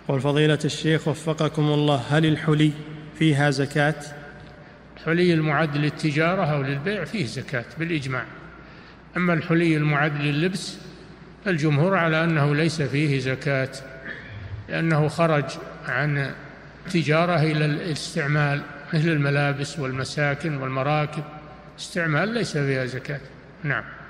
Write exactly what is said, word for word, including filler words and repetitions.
قول فضيلة الشيخ وفقكم الله، هل الحلي فيها زكاة؟ الحلي المعد للتجارة أو للبيع فيه زكاة بالإجماع. أما الحلي المعد لللبس الجمهور على أنه ليس فيه زكاة، لأنه خرج عن تجارة إلى الاستعمال، مثل الملابس والمساكن والمراكب، استعمال ليس فيها زكاة. نعم.